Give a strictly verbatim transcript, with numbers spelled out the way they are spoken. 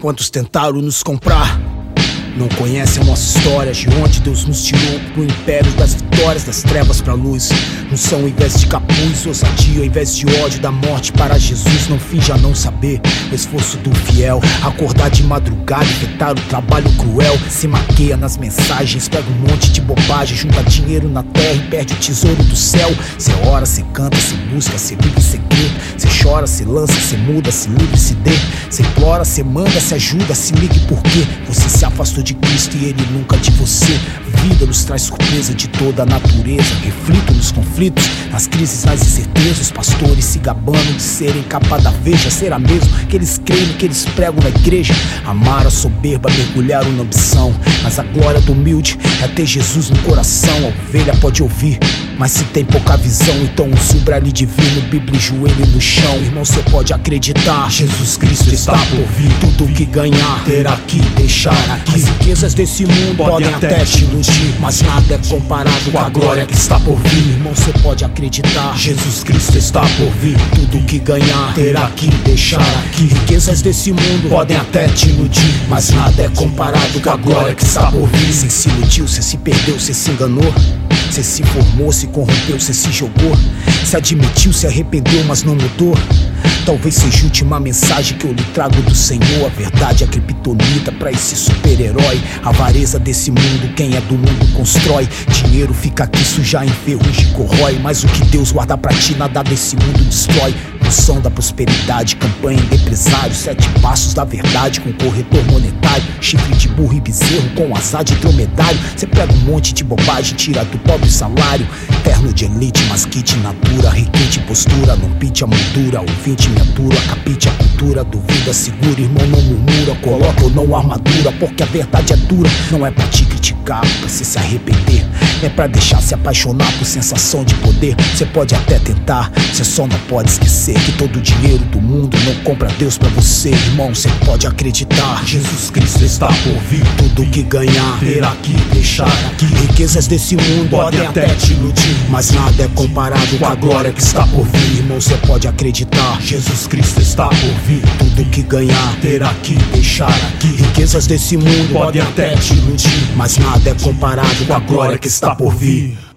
Quantos tentaram nos comprar? Não conhecem a nossa história, de onde Deus nos tirou pro império das vitórias, das trevas pra luz. Unção ao invés de capuz, ousadia ao invés de ódio, da morte para Jesus. Não finja não saber o esforço do fiel, acordar de madrugada, evitar o trabalho cruel. Se maqueia nas mensagens, pega um monte de bobagem, junta dinheiro na terra e perde o tesouro do céu. Cê ora, cê canta, cê busca, cê vive, cê crê. Cê chora, cê lança, cê muda, se livre, se dê. Cê implora, cê manda, se ajuda, se ligue porque você se afastou de Cristo e Ele nunca de você. Vida nos traz surpresa de toda a natureza, reflito nos conflitos, nas crises, nas incertezas. Os pastores se gabando de serem capa da veja. Será mesmo que eles creem no que eles pregam na igreja? Amar a soberba, mergulharam na ambição, mas a glória do humilde é ter Jesus no coração. A ovelha pode ouvir, mas se tem pouca visão, então usa o braille divino, Bíblia e joelho no chão. Irmão, cê pode acreditar, Jesus Cristo está por vir. Tudo que ganhar, terá que deixar aqui. As riquezas desse mundo podem até te iludir, mas nada é comparado com a glória que está por vir. Irmão, cê pode acreditar, Jesus Cristo está por vir. Tudo que ganhar, terá que deixar aqui. Riquezas desse mundo podem até te iludir, mas nada é comparado com a glória que está por vir. Cê se iludiu, cê se perdeu, cê se enganou, cê se formou, se corrompeu, cê se jogou, se admitiu, se arrependeu, mas não mudou. Talvez seja a última mensagem que eu lhe trago do Senhor. A verdade é a criptonita pra esse super-herói. A avareza desse mundo, quem é do mundo constrói. Dinheiro fica aqui, suja, enferruja e corrói, mas o que Deus guarda pra ti, nada desse mundo destrói. Noção da prosperidade, campanha em empresário, sete passos da verdade com corretor monetário, chifre de burro e bezerro com azar de dromedário. Cê pega um monte de bobagem, tira do pobre salário. Terno de elite, mas kit natura, requinte postura, não pite a moldura. Ouvinte me atura, capite a cultura, duvida, segura, irmão, não murmura. Coloca ou não armadura, porque a verdade é dura. Não é pra te criticar, pra cê se arrepender, é pra deixar se apaixonar por sensação de poder. Cê pode até tentar, cê só não pode esquecer que todo o dinheiro do mundo não compra Deus pra você. Irmão, cê pode acreditar, Jesus Cristo está por vir. Tudo que ganhar, terá que deixar aqui. Riquezas desse mundo podem até te iludir, mas nada é comparado com a glória que está por vir. Irmão, cê pode acreditar, Jesus Cristo está por vir. Tudo que ganhar, terá que deixar aqui. Riquezas desse mundo podem até te iludir, mas nada é comparado com a glória que está por vir.